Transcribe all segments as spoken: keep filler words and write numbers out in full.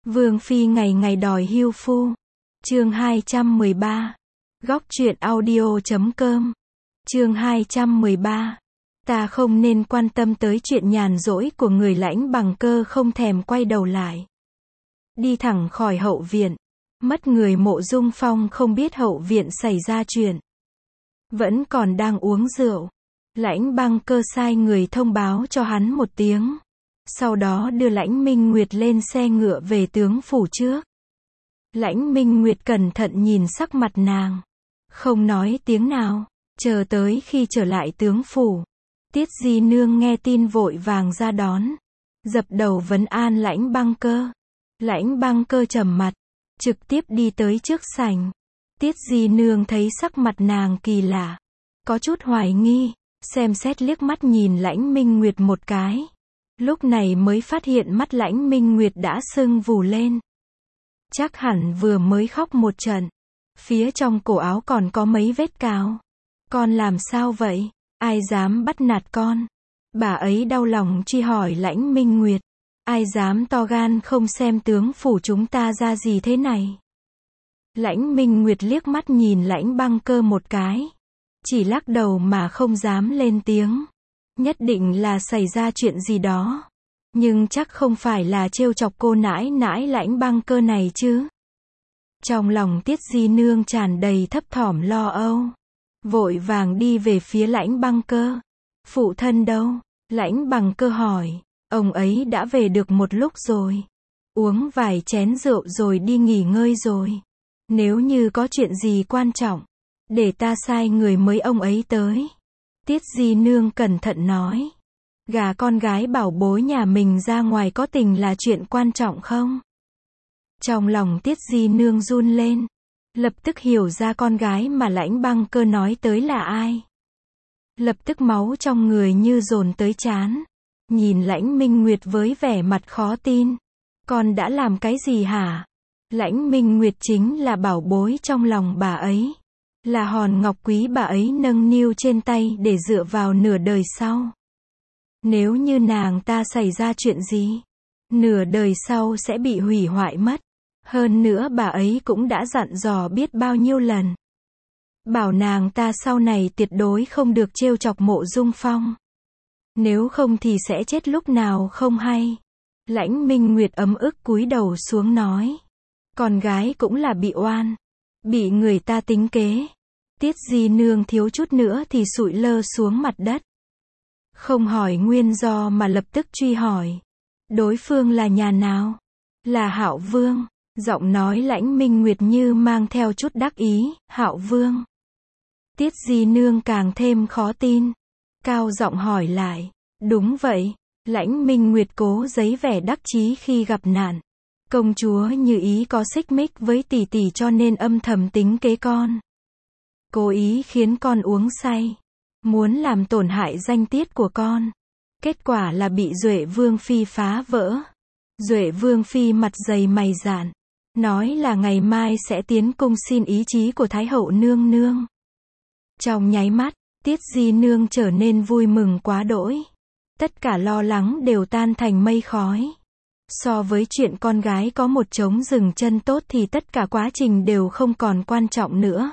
Vương phi ngày ngày đòi hưu phu. Chương hai trăm mười ba. Góc truyện audio chấm com. Chương hai trăm mười ba. Ta không nên quan tâm tới chuyện nhàn rỗi của người Lãnh Bằng Cơ không thèm quay đầu lại. Đi thẳng khỏi hậu viện. Mất người Mộ Dung Phong không biết hậu viện xảy ra chuyện. Vẫn còn đang uống rượu. Lãnh Bằng Cơ sai người thông báo cho hắn một tiếng. Sau đó đưa Lãnh Minh Nguyệt lên xe ngựa về tướng phủ trước. Lãnh Minh Nguyệt cẩn thận nhìn sắc mặt nàng. Không nói tiếng nào. Chờ tới khi trở lại tướng phủ. Tiết Di Nương nghe tin vội vàng ra đón. Dập đầu vấn an Lãnh Bằng Cơ. Lãnh Bằng Cơ trầm mặt. Trực tiếp đi tới trước sảnh. Tiết Di Nương thấy sắc mặt nàng kỳ lạ. Có chút hoài nghi. Xem xét liếc mắt nhìn Lãnh Minh Nguyệt một cái. Lúc này mới phát hiện mắt Lãnh Minh Nguyệt đã sưng vù lên. Chắc hẳn vừa mới khóc một trận. Phía trong cổ áo còn có mấy vết cào. Con làm sao vậy? Ai dám bắt nạt con? Bà ấy đau lòng truy hỏi Lãnh Minh Nguyệt. Ai dám to gan không xem tướng phủ chúng ta ra gì thế này? Lãnh Minh Nguyệt liếc mắt nhìn Lãnh Bằng Cơ một cái. Chỉ lắc đầu mà không dám lên tiếng. Nhất định là xảy ra chuyện gì đó. Nhưng chắc không phải là trêu chọc cô nãi nãi Lãnh Bằng Cơ này chứ. Trong lòng Tiết Di Nương tràn đầy thấp thỏm lo âu. Vội vàng đi về phía Lãnh Bằng Cơ. Phụ thân đâu? Lãnh Bằng Cơ hỏi. Ông ấy đã về được một lúc rồi. Uống vài chén rượu rồi đi nghỉ ngơi rồi. Nếu như có chuyện gì quan trọng, để ta sai người mới ông ấy tới. Tiết Di Nương cẩn thận nói. Gả con gái bảo bối nhà mình ra ngoài có tình là chuyện quan trọng không? Trong lòng Tiết Di Nương run lên. Lập tức hiểu ra con gái mà Lãnh Bằng Cơ nói tới là ai. Lập tức máu trong người như dồn tới trán. Nhìn Lãnh Minh Nguyệt với vẻ mặt khó tin. Con đã làm cái gì hả? Lãnh Minh Nguyệt chính là bảo bối trong lòng bà ấy. Là hòn ngọc quý bà ấy nâng niu trên tay để dựa vào nửa đời sau. Nếu như nàng ta xảy ra chuyện gì, nửa đời sau sẽ bị hủy hoại mất. Hơn nữa bà ấy cũng đã dặn dò biết bao nhiêu lần. Bảo nàng ta sau này tuyệt đối không được trêu chọc Mộ Dung Phong. Nếu không thì sẽ chết lúc nào không hay. Lãnh Minh Nguyệt ấm ức cúi đầu xuống nói. Con gái cũng là bị oan. Bị người ta tính kế. Tiết Di Nương thiếu chút nữa thì sụi lơ xuống mặt đất. Không hỏi nguyên do mà lập tức truy hỏi. Đối phương là nhà nào? Là Hạo Vương. Giọng nói Lãnh Minh Nguyệt như mang theo chút đắc ý. Hạo Vương. Tiết Di Nương càng thêm khó tin. Cao giọng hỏi lại. Đúng vậy. Lãnh Minh Nguyệt cố giấy vẻ đắc chí khi gặp nạn. Công chúa Như Ý có xích mích với tỷ tỷ cho nên âm thầm tính kế con. Cố ý khiến con uống say. Muốn làm tổn hại danh tiết của con. Kết quả là bị Duệ Vương Phi phá vỡ. Duệ Vương Phi mặt dày mày dạn. Nói là ngày mai sẽ tiến cung xin ý chí của Thái hậu nương nương. Trong nháy mắt, Tiết Di Nương trở nên vui mừng quá đỗi. Tất cả lo lắng đều tan thành mây khói. So với chuyện con gái có một trống rừng chân tốt thì tất cả quá trình đều không còn quan trọng nữa.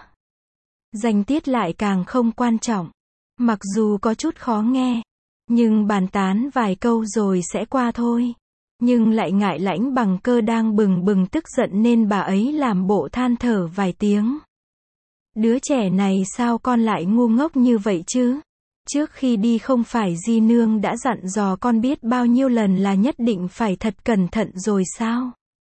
Danh tiết lại càng không quan trọng. Mặc dù có chút khó nghe, nhưng bàn tán vài câu rồi sẽ qua thôi. Nhưng lại ngại Lãnh Bằng Cơ đang bừng bừng tức giận nên bà ấy làm bộ than thở vài tiếng. Đứa trẻ này sao con lại ngu ngốc như vậy chứ? Trước khi đi không phải Di Nương đã dặn dò con biết bao nhiêu lần là nhất định phải thật cẩn thận rồi sao?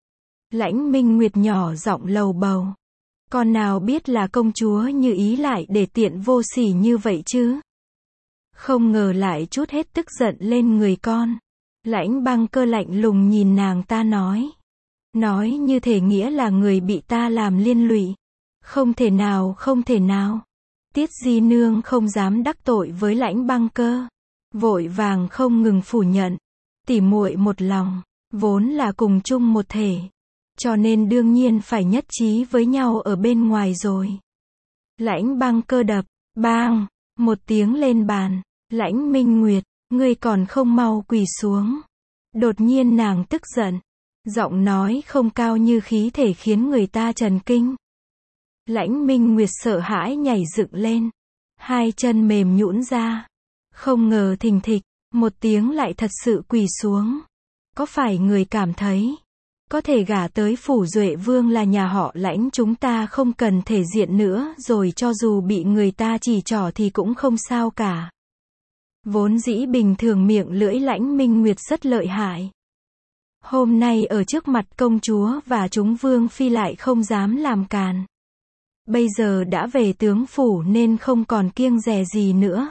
Lãnh Minh Nguyệt nhỏ giọng lầu bầu. Con nào biết là công chúa Như Ý lại để tiện vô sỉ như vậy chứ? Không ngờ lại chút hết tức giận lên người con. Lãnh Bằng Cơ lạnh lùng nhìn nàng ta nói. Nói như thể nghĩa là người bị ta làm liên lụy. Không thể nào, không thể nào. Tiết Di Nương không dám đắc tội với Lãnh Bằng Cơ. Vội vàng không ngừng phủ nhận. Tỉ muội một lòng, vốn là cùng chung một thể. Cho nên đương nhiên phải nhất trí với nhau ở bên ngoài rồi. Lãnh Bằng Cơ đập, bang, một tiếng lên bàn. Lãnh Minh Nguyệt, ngươi còn không mau quỳ xuống. Đột nhiên nàng tức giận. Giọng nói không cao như khí thể khiến người ta chần kinh. Lãnh Minh Nguyệt sợ hãi nhảy dựng lên. Hai chân mềm nhũn ra. Không ngờ thình thịch, một tiếng lại thật sự quỳ xuống. Có phải người cảm thấy, có thể gả tới phủ Duệ Vương là nhà họ Lãnh chúng ta không cần thể diện nữa rồi, cho dù bị người ta chỉ trỏ thì cũng không sao cả. Vốn dĩ bình thường miệng lưỡi Lãnh Minh Nguyệt rất lợi hại. Hôm nay ở trước mặt công chúa và chúng vương phi lại không dám làm càn. Bây giờ đã về tướng phủ nên không còn kiêng dè gì nữa.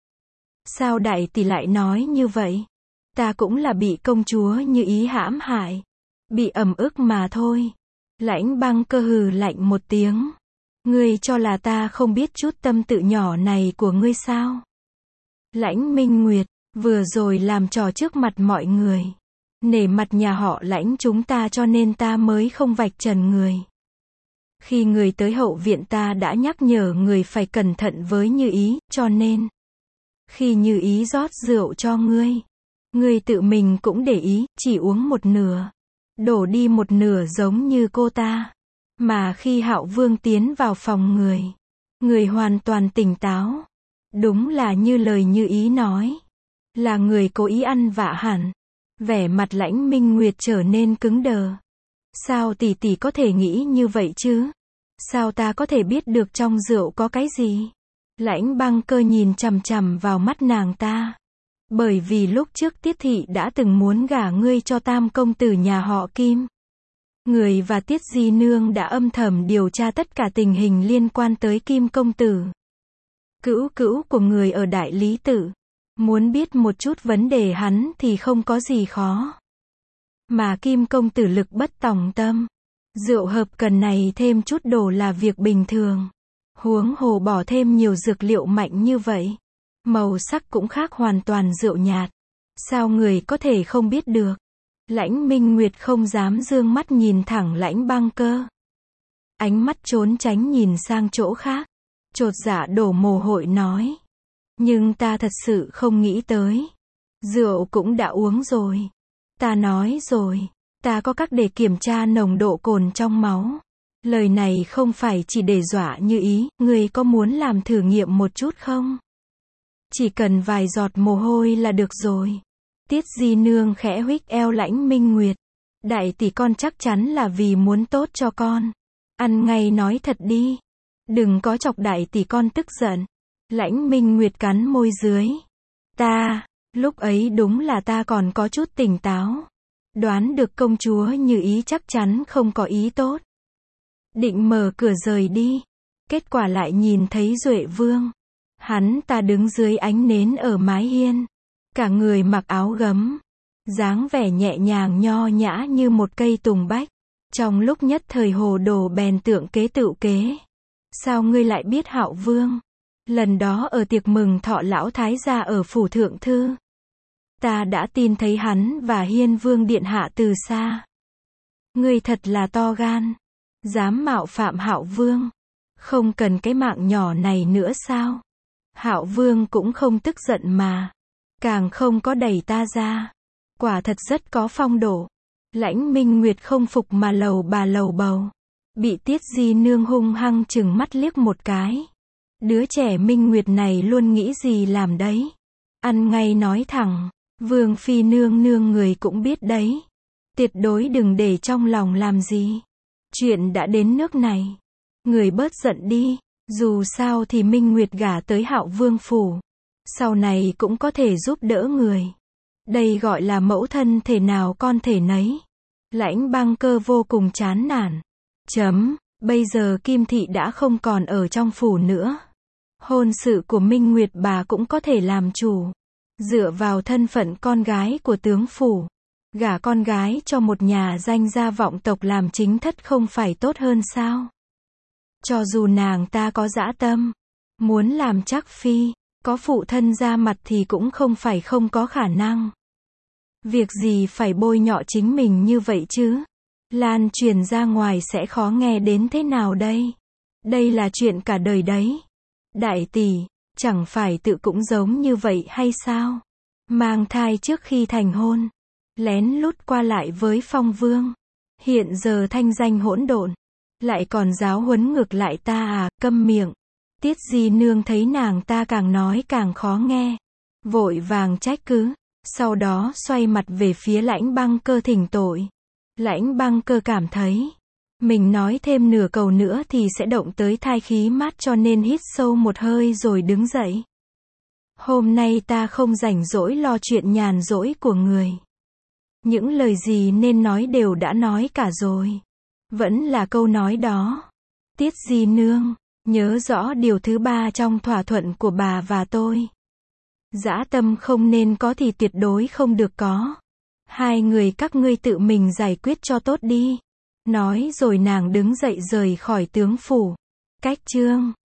Sao đại tỷ lại nói như vậy? Ta cũng là bị công chúa Như Ý hãm hại. Bị ẩm ức mà thôi. Lãnh Băng Cơ hừ lạnh một tiếng. Ngươi cho là ta không biết chút tâm tự nhỏ này của ngươi sao? Lãnh Minh Nguyệt, vừa rồi làm trò trước mặt mọi người. Nể mặt nhà họ Lãnh chúng ta cho nên ta mới không vạch trần người. Khi người tới hậu viện ta đã nhắc nhở người phải cẩn thận với Như Ý, cho nên khi Như Ý rót rượu cho ngươi, ngươi tự mình cũng để ý, chỉ uống một nửa, đổ đi một nửa giống như cô ta. Mà khi Hạo Vương tiến vào phòng người, người hoàn toàn tỉnh táo. Đúng là như lời Như Ý nói, là người cố ý ăn vạ hẳn. Vẻ mặt Lãnh Minh Nguyệt trở nên cứng đờ. Sao tỷ tỷ có thể nghĩ như vậy chứ? Sao ta có thể biết được trong rượu có cái gì? Lãnh Băng Cơ nhìn chằm chằm vào mắt nàng ta. Bởi vì lúc trước Tiết thị đã từng muốn gả ngươi cho tam công tử nhà họ Kim. Người và Tiết Di Nương đã âm thầm điều tra tất cả tình hình liên quan tới Kim công tử. Cữu cữu của người ở Đại Lý Tự. Muốn biết một chút vấn đề hắn thì không có gì khó. Mà Kim công tử lực bất tòng tâm. Rượu hợp cần này thêm chút đồ là việc bình thường. Huống hồ bỏ thêm nhiều dược liệu mạnh như vậy. Màu sắc cũng khác hoàn toàn rượu nhạt. Sao người có thể không biết được? Lãnh Minh Nguyệt không dám dương mắt nhìn thẳng Lãnh Băng Cơ. Ánh mắt trốn tránh nhìn sang chỗ khác. Chột dạ đổ mồ hôi nói. Nhưng ta thật sự không nghĩ tới. Rượu cũng đã uống rồi. Ta nói rồi. Ta có cách để kiểm tra nồng độ cồn trong máu. Lời này không phải chỉ để dọa Như Ý. Ngươi có muốn làm thử nghiệm một chút không? Chỉ cần vài giọt mồ hôi là được rồi. Tiết Di Nương khẽ huých eo Lãnh Minh Nguyệt. Đại tỷ con chắc chắn là vì muốn tốt cho con. Ăn ngay nói thật đi. Đừng có chọc đại tỷ con tức giận. Lãnh Minh Nguyệt cắn môi dưới. Ta, lúc ấy đúng là ta còn có chút tỉnh táo. Đoán được công chúa Như Ý chắc chắn không có ý tốt. Định mở cửa rời đi. Kết quả lại nhìn thấy Duệ Vương. Hắn ta đứng dưới ánh nến ở mái hiên. Cả người mặc áo gấm. Dáng vẻ nhẹ nhàng nho nhã như một cây tùng bách. Trong lúc nhất thời hồ đồ bèn tượng kế tựu kế. Sao ngươi lại biết Hạo Vương? Lần đó ở tiệc mừng thọ lão thái gia ở phủ thượng thư. Ta đã tin thấy hắn và Hiên Vương điện hạ từ xa. Ngươi thật là to gan. Dám mạo phạm Hạo Vương. Không cần cái mạng nhỏ này nữa sao? Hạo Vương cũng không tức giận mà. Càng không có đẩy ta ra. Quả thật rất có phong độ. Lãnh Minh Nguyệt không phục mà lầu bà lầu bầu. Bị Tiết Di Nương hung hăng chừng mắt liếc một cái. Đứa trẻ Minh Nguyệt này luôn nghĩ gì làm đấy. Ăn ngay nói thẳng. Vương phi nương nương người cũng biết đấy. Tuyệt đối đừng để trong lòng làm gì. Chuyện đã đến nước này. Người bớt giận đi. Dù sao thì Minh Nguyệt gả tới Hạo Vương phủ. Sau này cũng có thể giúp đỡ người. Đây gọi là mẫu thân thể nào con thể nấy. Lãnh Băng Cơ vô cùng chán nản. Chấm, bây giờ Kim thị đã không còn ở trong phủ nữa. Hôn sự của Minh Nguyệt bà cũng có thể làm chủ. Dựa vào thân phận con gái của tướng phủ. Gả con gái cho một nhà danh gia vọng tộc làm chính thất không phải tốt hơn sao? Cho dù nàng ta có dã tâm. Muốn làm chắc phi. Có phụ thân ra mặt thì cũng không phải không có khả năng. Việc gì phải bôi nhọ chính mình như vậy chứ? Lan truyền ra ngoài sẽ khó nghe đến thế nào đây? Đây là chuyện cả đời đấy. Đại tỷ, chẳng phải tự cũng giống như vậy hay sao? Mang thai trước khi thành hôn. lén lút qua lại với Phong Vương. Hiện giờ thanh danh hỗn độn, lại còn giáo huấn ngược lại ta à, câm miệng. Tiết Di Nương thấy nàng ta càng nói càng khó nghe, vội vàng trách cứ, sau đó xoay mặt về phía Lãnh Băng Cơ thỉnh tội. Lãnh Băng Cơ cảm thấy mình nói thêm nửa câu nữa thì sẽ động tới thai khí mát, cho nên hít sâu một hơi rồi đứng dậy. Hôm nay ta không rảnh rỗi lo chuyện nhàn rỗi của người. Những lời gì nên nói đều đã nói cả rồi. Vẫn là câu nói đó. Tiết Di Nương, nhớ rõ điều thứ ba trong thỏa thuận của bà và tôi. Dã tâm không nên có thì tuyệt đối không được có. Hai người các ngươi tự mình giải quyết cho tốt đi. Nói rồi nàng đứng dậy rời khỏi tướng phủ. Cách chương